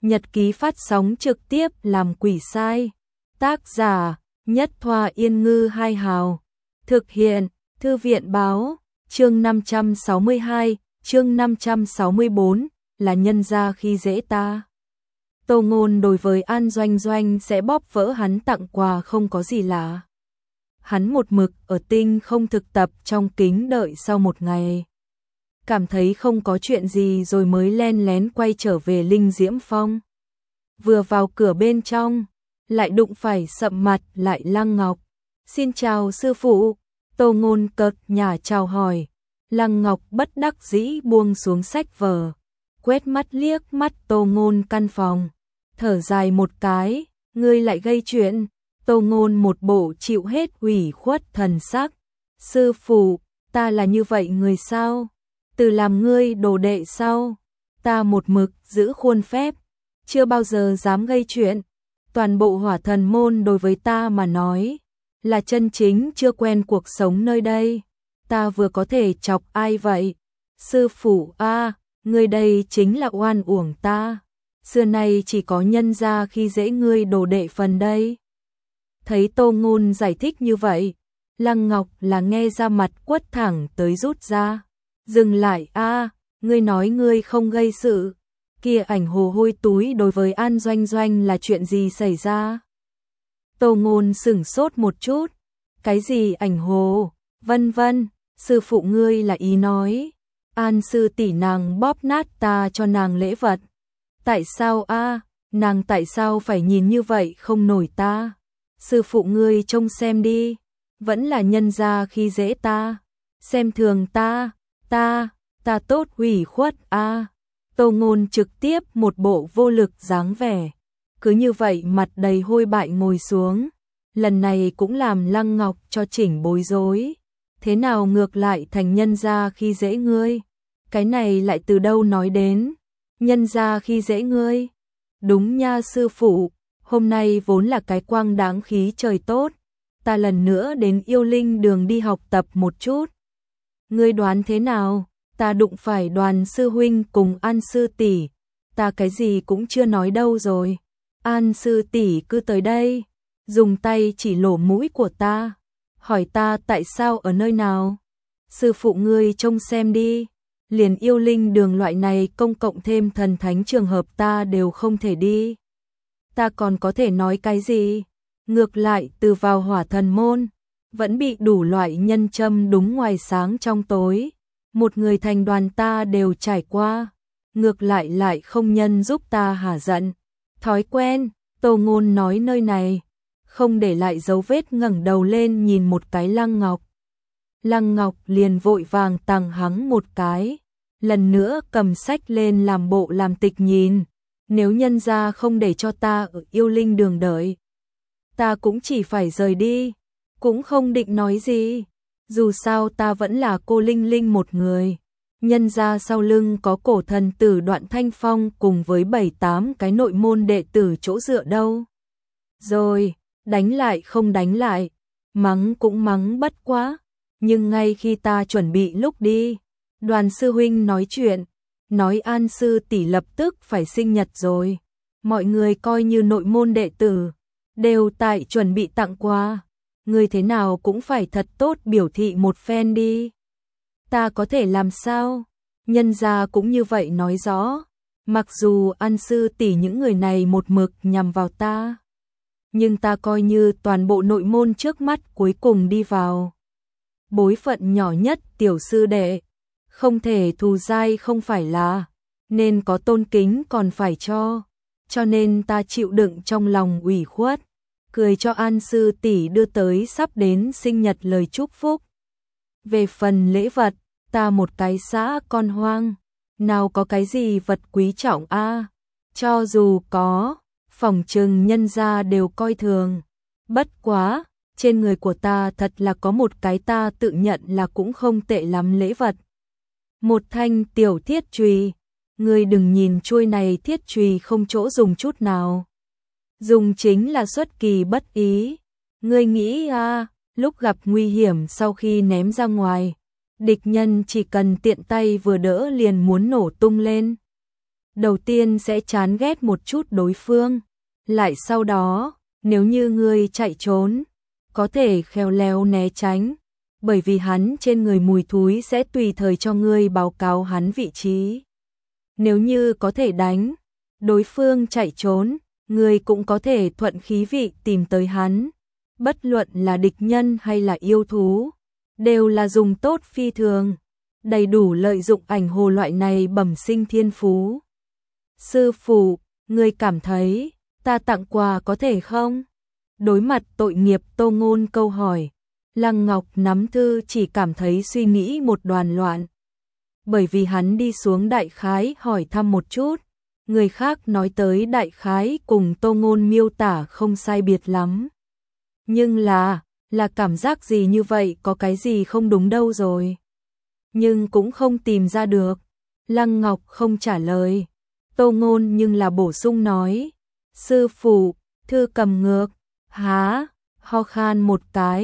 Nhật ký phát sóng trực tiếp làm quỷ sai. Tác giả: Nhất Thoa Yên Ngư Hai Hào. Thực hiện: Thư viện báo. Chương 562, chương 564, là nhân gia khi dễ ta. Tô Ngôn đối với An Doanh Doanh sẽ bóp vỡ hắn tặng quà không có gì lạ. Hắn một mực ở Tinh không thực tập trong kính đợi sau một ngày. Cảm thấy không có chuyện gì rồi mới len lén quay trở về Linh Diễm Phong. Vừa vào cửa bên trong, lại đụng phải sậm mặt lại Lăng Ngọc. Xin chào sư phụ. Tô Ngôn cợt nhả chào hỏi. Lăng Ngọc bất đắc dĩ buông xuống sách vở, quét mắt liếc mắt Tô Ngôn căn phòng, thở dài một cái, ngươi lại gây chuyện. Tô Ngôn một bộ chịu hết ủy khuất thần sắc. Sư phụ, ta là như vậy người sao? Từ làm ngươi đồ đệ sau, ta một mực giữ khuôn phép, chưa bao giờ dám gây chuyện. Toàn bộ Hỏa Thần môn đối với ta mà nói là chân chính chưa quen cuộc sống nơi đây. Ta vừa có thể chọc ai vậy? Sư phụ a, ngươi đây chính là oan uổng ta. Xưa nay chỉ có nhân gia khi dễ ngươi đồ đệ phần đây. Thấy Tô Ngôn giải thích như vậy, Lăng Ngọc là nghe ra mặt quất thẳng tới rút ra. Dừng lại a, ngươi nói ngươi không gây sự. Kia ảnh hồ hôi túi đối với An Doanh Doanh là chuyện gì xảy ra? Tô Ngôn sửng sốt một chút. Cái gì ảnh hồ? Vân vân, sư phụ ngươi là ý nói An sư tỷ nàng bóp nát ta cho nàng lễ vật. Tại sao a? Nàng tại sao phải nhìn như vậy không nổi ta? Sư phụ ngươi trông xem đi, vẫn là nhân gia khi dễ ta, xem thường ta, ta tốt ủy khuất a. Tô Ngôn trực tiếp một bộ vô lực dáng vẻ, cứ như vậy mặt đầy hôi bại ngồi xuống. Lần này cũng làm Lăng Ngọc cho chỉnh bối rối. Thế nào ngược lại thành nhân gia khi dễ ngươi? Cái này lại từ đâu nói đến? Nhân gia khi dễ ngươi? Đúng nha sư phụ, hôm nay vốn là cái quang đáng khí trời tốt, ta lần nữa đến Yêu Linh đường đi học tập một chút. Ngươi đoán thế nào? Ta đụng phải Đoàn sư huynh cùng An sư tỷ, ta cái gì cũng chưa nói đâu rồi. An sư tỷ cứ tới đây, dùng tay chỉ lỗ mũi của ta, hỏi ta tại sao ở nơi nào. Sư phụ ngươi trông xem đi, liền Yêu Linh đường loại này công cộng thêm thần thánh trường hợp ta đều không thể đi. Ta còn có thể nói cái gì? Ngược lại từ vào Hỏa Thần môn, vẫn bị đủ loại nhân châm đúng ngoài sáng trong tối. Một người thành đoàn ta đều trải qua, ngược lại không nhân giúp ta hả giận. Thói quen, Tô Ngôn nói nơi này, không để lại dấu vết ngẩng đầu lên nhìn một cái Lăng Ngọc. Lăng Ngọc liền vội vàng tằng hắng một cái, lần nữa cầm sách lên làm bộ làm tịch nhìn. Nếu nhân gia không để cho ta ở Yêu Linh đường đợi, ta cũng chỉ phải rời đi, cũng không định nói gì. Dù sao ta vẫn là cô Linh Linh một người, nhân gia sau lưng có cổ thần tử Đoạn Thanh Phong cùng với 7-8 cái nội môn đệ tử chỗ dựa đâu. Rồi, đánh lại không đánh lại, mắng cũng mắng bất quá. Nhưng ngay khi ta chuẩn bị lúc đi, Đoàn sư huynh nói chuyện, nói An sư tỷ lập tức phải sinh nhật rồi. Mọi người coi như nội môn đệ tử, đều tại chuẩn bị tặng quà. Ngươi thế nào cũng phải thật tốt biểu thị một phen đi. Ta có thể làm sao? Nhân gia cũng như vậy nói rõ. Mặc dù An sư tỷ những người này một mực nhằm vào ta, nhưng ta coi như toàn bộ nội môn trước mắt cuối cùng đi vào. Bối phận nhỏ nhất tiểu sư đệ, không thể thù dai không phải là, nên có tôn kính còn phải cho nên ta chịu đựng trong lòng ủy khuất, cười cho An sư tỷ đưa tới sắp đến sinh nhật lời chúc phúc. Về phần lễ vật, ta một cái xã con hoang, nào có cái gì vật quý trọng a, cho dù có, phỏng chừng nhân gia đều coi thường. Bất quá, trên người của ta thật là có một cái ta tự nhận là cũng không tệ lắm lễ vật. Một thanh tiểu thiết chùy, ngươi đừng nhìn chuôi này thiết chùy không chỗ dùng chút nào. Dùng chính là xuất kỳ bất ý. Ngươi nghĩ lúc gặp nguy hiểm sau khi ném ra ngoài, địch nhân chỉ cần tiện tay vừa đỡ liền muốn nổ tung lên. đầu tiên sẽ chán ghét một chút đối phương, lại sau đó, nếu như ngươi chạy trốn, có thể khéo léo né tránh, bởi vì hắn trên người mùi thúi sẽ tùy thời cho ngươi báo cáo hắn vị trí. Nếu như có thể đánh, đối phương chạy trốn, ngươi cũng có thể thuận khí vị tìm tới hắn. Bất luận là địch nhân hay là yêu thú, đều là dùng tốt phi thường, đầy đủ lợi dụng ảnh hồ loại này bẩm sinh thiên phú. Sư phụ, ngươi cảm thấy ta tặng quà có thể không? Đối mặt tội nghiệp Tô Ngôn câu hỏi, Lăng Ngọc nắm thư chỉ cảm thấy suy nghĩ một đoàn loạn. Bởi vì hắn đi xuống đại khái hỏi thăm một chút, người khác nói tới đại khái cùng Tô Ngôn miêu tả không sai biệt lắm. Nhưng là cảm giác gì như vậy, có cái gì không đúng đâu rồi. Nhưng cũng không tìm ra được. Lăng Ngọc không trả lời. Tô Ngôn nhưng là bổ sung nói, sư phụ, thư cầm ngược, há, ho khan một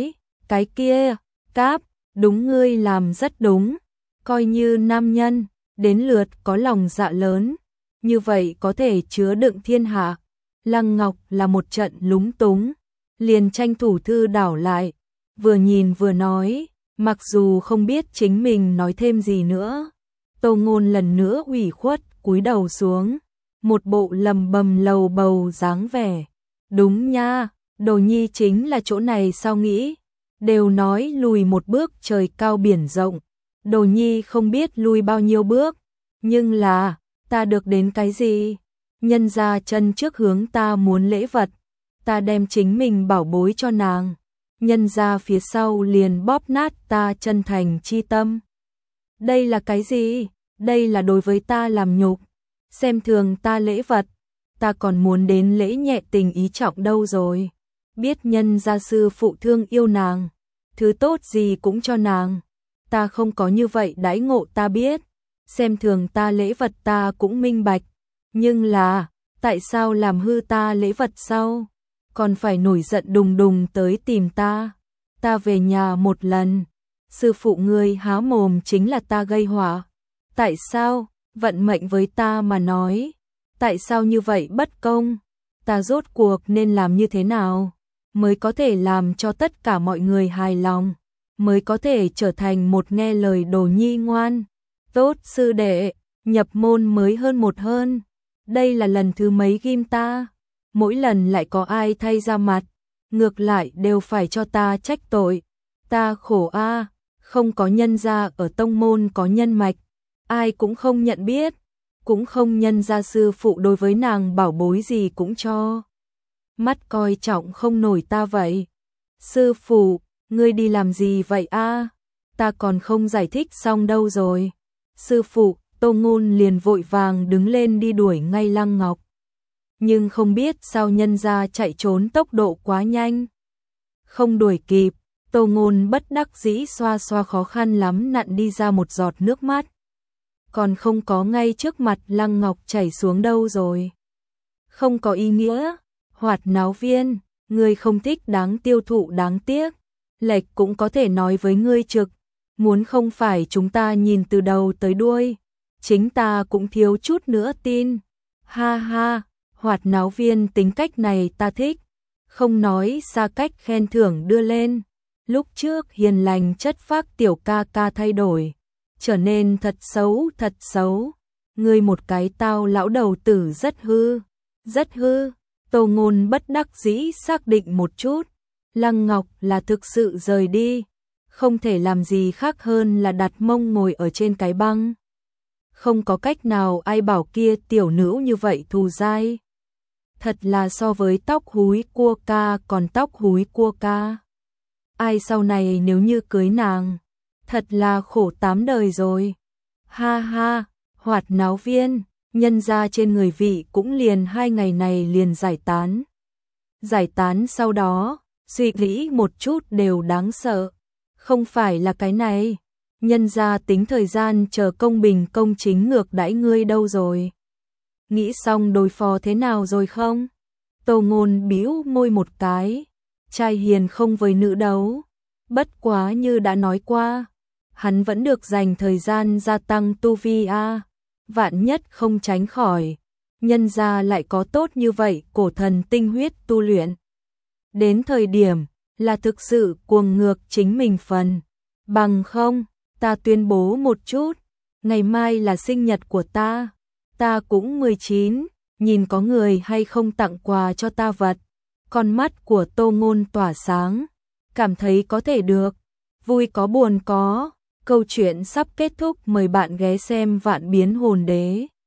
cái kia, cáp, đúng ngươi làm rất đúng, coi như nam nhân, đến lượt có lòng dạ lớn, như vậy có thể chứa đựng thiên hạ. Lăng Ngọc là một trận lúng túng, liền tranh thủ thư đảo lại, vừa nhìn vừa nói, mặc dù không biết chính mình nói thêm gì nữa. Tô Ngôn lần nữa ủy khuất cúi đầu xuống, một bộ lầm bầm lầu bầu dáng vẻ. Đúng nha, Đồ Nhi chính là chỗ này sao nghĩ, đều nói lùi một bước trời cao biển rộng, Đồ Nhi không biết lùi bao nhiêu bước, nhưng là, ta được đến cái gì? Nhân gia chân trước hướng ta muốn lễ vật, ta đem chính mình bảo bối cho nàng, nhân gia phía sau liền bóp nát ta chân thành chi tâm. Đây là cái gì? Đây là đối với ta làm nhục, xem thường ta lễ vật, ta còn muốn đến lễ nhẹ tình ý trọng đâu rồi. Biết nhân gia sư phụ thương yêu nàng, thứ tốt gì cũng cho nàng, ta không có như vậy đãi ngộ ta biết, xem thường ta lễ vật ta cũng minh bạch, nhưng là, tại sao làm hư ta lễ vật sau, còn phải nổi giận đùng đùng tới tìm ta, ta về nhà một lần, sư phụ ngươi há mồm chính là ta gây họa, tại sao, vận mệnh với ta mà nói, tại sao như vậy bất công, ta rốt cuộc nên làm như thế nào, mới có thể làm cho tất cả mọi người hài lòng, mới có thể trở thành một nghe lời Đồ Nhi ngoan, tốt sư đệ, nhập môn mới hơn một hơn, đây là lần thứ mấy ghim ta, mỗi lần lại có ai thay ra mặt, ngược lại đều phải cho ta trách tội, ta khổ a, không có nhân gia ở tông môn có nhân mạch, ai cũng không nhận biết, cũng không nhân gia sư phụ đối với nàng bảo bối gì cũng cho. Mắt coi trọng không nổi ta vậy. Sư phụ, ngươi đi làm gì vậy a? Ta còn không giải thích xong đâu rồi. Sư phụ, Tô Ngôn liền vội vàng đứng lên đi đuổi ngay Lăng Ngọc. Nhưng không biết sao nhân gia chạy trốn tốc độ quá nhanh. Không đuổi kịp, Tô Ngôn bất đắc dĩ xoa xoa khó khăn lắm nặn đi ra một giọt nước mắt. Còn không có ngay trước mặt Lăng Ngọc chảy xuống đâu rồi. Không có ý nghĩa, Hoạt Náo Viên, ngươi không thích đáng tiêu thụ đáng tiếc. Lệch cũng có thể nói với ngươi trực, muốn không phải chúng ta nhìn từ đầu tới đuôi, chính ta cũng thiếu chút nữa tin. Ha ha, Hoạt Náo Viên tính cách này ta thích, không nói xa cách khen thưởng đưa lên. Lúc trước hiền lành chất phác tiểu ca ca thay đổi, trở nên thật xấu, ngươi một cái tao lão đầu tử rất hư, rất hư. Tô Ngôn bất đắc dĩ xác định một chút, Lăng Ngọc là thực sự rời đi, không thể làm gì khác hơn là đặt mông ngồi ở trên cái băng. Không có cách nào ai bảo kia tiểu nữ như vậy thù dai. Thật là so với tóc húi cua ca còn tóc húi cua ca. Ai sau này nếu như cưới nàng, thật là khổ 8 đời rồi. Ha ha, Hoạt Náo Viên, nhân ra trên người vị cũng liền 2 ngày này liền giải tán. Giải tán sau đó, suy nghĩ một chút đều đáng sợ. Không phải là cái này, nhân ra tính thời gian chờ công bình công chính ngược đãi ngươi đâu rồi. Nghĩ xong đối phó thế nào rồi không? Tô Ngôn bĩu môi một cái, trai hiền không với nữ đấu. Bất quá như đã nói qua, hắn vẫn được dành thời gian gia tăng tu vi a. vạn nhất không tránh khỏi, nhân gia lại có tốt như vậy cổ thần tinh huyết tu luyện. Đến thời điểm là thực sự cuồng ngược chính mình phần. Bằng không, ta tuyên bố một chút, ngày mai là sinh nhật của ta cũng 19, nhìn có người hay không tặng quà cho ta vật. Con mắt của Tô Ngôn tỏa sáng, cảm thấy có thể được, vui có buồn có. Câu chuyện sắp kết thúc, mời bạn ghé xem Vạn Biến Hồn Đế.